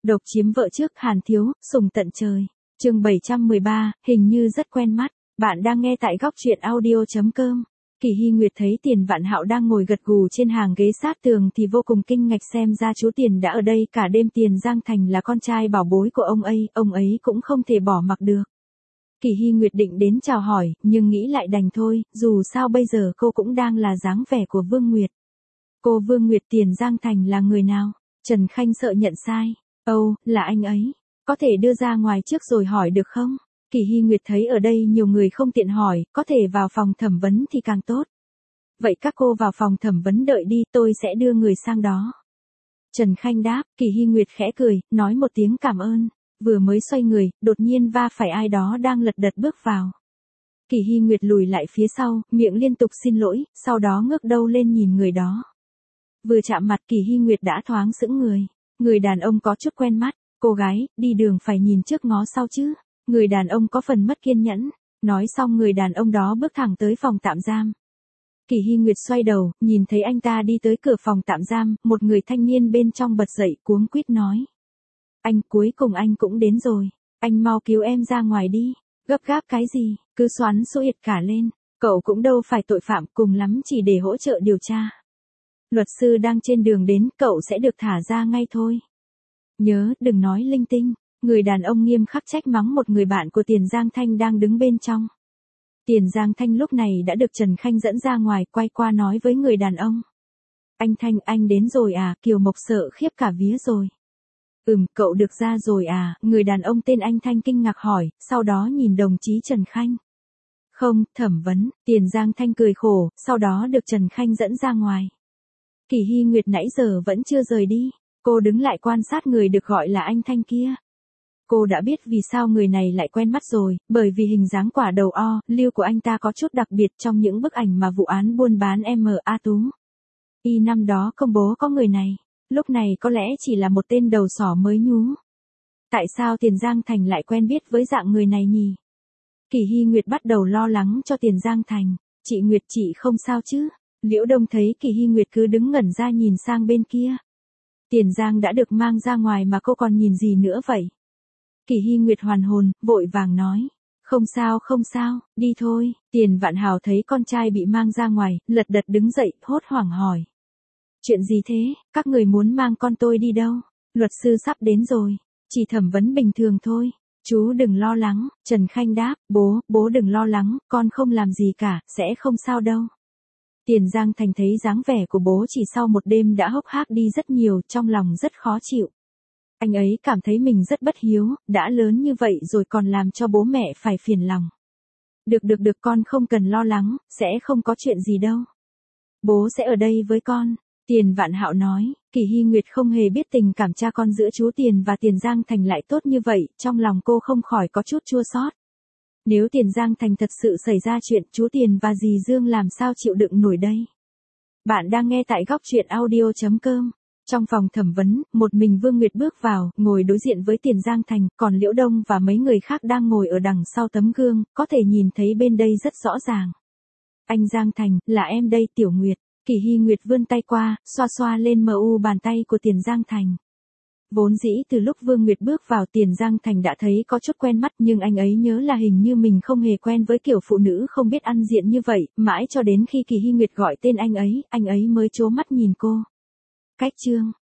Độc chiếm vợ trước Hàn Thiếu, sùng tận trời. Chương 713, hình như rất quen mắt. Bạn đang nghe tại góc truyện audio.com. Kỳ Hy Nguyệt thấy Tiền Vạn Hạo đang ngồi gật gù trên hàng ghế sát tường thì vô cùng kinh ngạc, xem ra chú Tiền đã ở đây cả đêm. Tiền Giang Thành là con trai bảo bối của ông ấy cũng không thể bỏ mặc được. Kỳ Hy Nguyệt định đến chào hỏi, nhưng nghĩ lại đành thôi, dù sao bây giờ cô cũng đang là dáng vẻ của Vương Nguyệt. Cô Vương Nguyệt, Tiền Giang Thành là người nào? Trần Khanh sợ nhận sai. Là anh ấy. Có thể đưa ra ngoài trước rồi hỏi được không? Kỳ Hy Nguyệt thấy ở đây nhiều người không tiện hỏi, có thể vào phòng thẩm vấn thì càng tốt. Vậy các cô vào phòng thẩm vấn đợi đi, tôi sẽ đưa người sang đó. Trần Khanh đáp. Kỳ Hy Nguyệt khẽ cười, nói một tiếng cảm ơn. Vừa mới xoay người, đột nhiên va phải ai đó đang lật đật bước vào. Kỳ Hy Nguyệt lùi lại phía sau, miệng liên tục xin lỗi, sau đó ngước đầu lên nhìn người đó. Vừa chạm mặt Kỳ Hy Nguyệt đã thoáng sững người. Người đàn ông có chút quen mắt. Cô gái, đi đường phải nhìn trước ngó sau chứ. Người đàn ông có phần mất kiên nhẫn. Nói xong người đàn ông đó bước thẳng tới phòng tạm giam. Kỳ Hy Nguyệt xoay đầu, nhìn thấy anh ta đi tới cửa phòng tạm giam, một người thanh niên bên trong bật dậy cuống quýt nói. Anh, cuối cùng anh cũng đến rồi. Anh mau cứu em ra ngoài đi. Gấp gáp cái gì, cứ xoắn xuýt cả lên. Cậu cũng đâu phải tội phạm, cùng lắm chỉ để hỗ trợ điều tra. Luật sư đang trên đường đến, cậu sẽ được thả ra ngay thôi. Nhớ, đừng nói linh tinh. Người đàn ông nghiêm khắc trách mắng một người bạn của Tiền Giang Thanh đang đứng bên trong. Tiền Giang Thanh lúc này đã được Trần Khanh dẫn ra ngoài, quay qua nói với người đàn ông. Anh Thanh, anh đến rồi à? Kiều Mộc sợ khiếp cả vía rồi. Cậu được ra rồi à? Người đàn ông tên anh Thanh kinh ngạc hỏi, sau đó nhìn đồng chí Trần Khanh. Không, thẩm vấn. Tiền Giang Thanh cười khổ, sau đó được Trần Khanh dẫn ra ngoài. Kỳ Hy Nguyệt nãy giờ vẫn chưa rời đi. Cô đứng lại quan sát người được gọi là anh Thanh kia. Cô đã biết vì sao người này lại quen mắt rồi, bởi vì hình dáng quả đầu O, lưu của anh ta có chút đặc biệt trong những bức ảnh mà vụ án buôn bán M.A. Tú. Y năm đó công bố có người này, lúc này có lẽ chỉ là một tên đầu sỏ mới nhú. Tại sao Tiền Giang Thành lại quen biết với dạng người này nhỉ? Kỳ Hy Nguyệt bắt đầu lo lắng cho Tiền Giang Thành. Chị Nguyệt, chị không sao chứ? Liễu Đông thấy Kỳ Hy Nguyệt cứ đứng ngẩn ra nhìn sang bên kia. Tiền Giang đã được mang ra ngoài mà cô còn nhìn gì nữa vậy? Kỳ Hy Nguyệt hoàn hồn, vội vàng nói. Không sao, đi thôi. Tiền Vạn Hào thấy con trai bị mang ra ngoài, lật đật đứng dậy, hốt hoảng hỏi. Chuyện gì thế, các người muốn mang con tôi đi đâu? Luật sư sắp đến rồi, chỉ thẩm vấn bình thường thôi. Chú đừng lo lắng, Trần Khanh đáp. Bố đừng lo lắng, con không làm gì cả, sẽ không sao đâu. Tiền Giang Thành thấy dáng vẻ của bố chỉ sau một đêm đã hốc hác đi rất nhiều, trong lòng rất khó chịu. Anh ấy cảm thấy mình rất bất hiếu, đã lớn như vậy rồi còn làm cho bố mẹ phải phiền lòng. Được, con không cần lo lắng, sẽ không có chuyện gì đâu. Bố sẽ ở đây với con. Tiền Vạn Hạo nói. Kỳ Hy Nguyệt không hề biết tình cảm cha con giữa chú Tiền và Tiền Giang Thành lại tốt như vậy, trong lòng cô không khỏi có chút chua xót. Nếu Tiền Giang Thành thật sự xảy ra chuyện, chú Tiền và dì Dương làm sao chịu đựng nổi đây? Bạn đang nghe tại góc truyện audio.com. Trong phòng thẩm vấn, một mình Vương Nguyệt bước vào, ngồi đối diện với Tiền Giang Thành, còn Liễu Đông và mấy người khác đang ngồi ở đằng sau tấm gương, có thể nhìn thấy bên đây rất rõ ràng. Anh Giang Thành, là em đây, Tiểu Nguyệt. Kỳ Hy Nguyệt vươn tay qua, xoa lên bàn tay của Tiền Giang Thành. Vốn dĩ từ lúc Vương Nguyệt bước vào, Tiền Giang Thành đã thấy có chút quen mắt, nhưng anh ấy nhớ là hình như mình không hề quen với kiểu phụ nữ không biết ăn diện như vậy, mãi cho đến khi Kỳ Hy Nguyệt gọi tên anh ấy mới trố mắt nhìn cô. Cách chương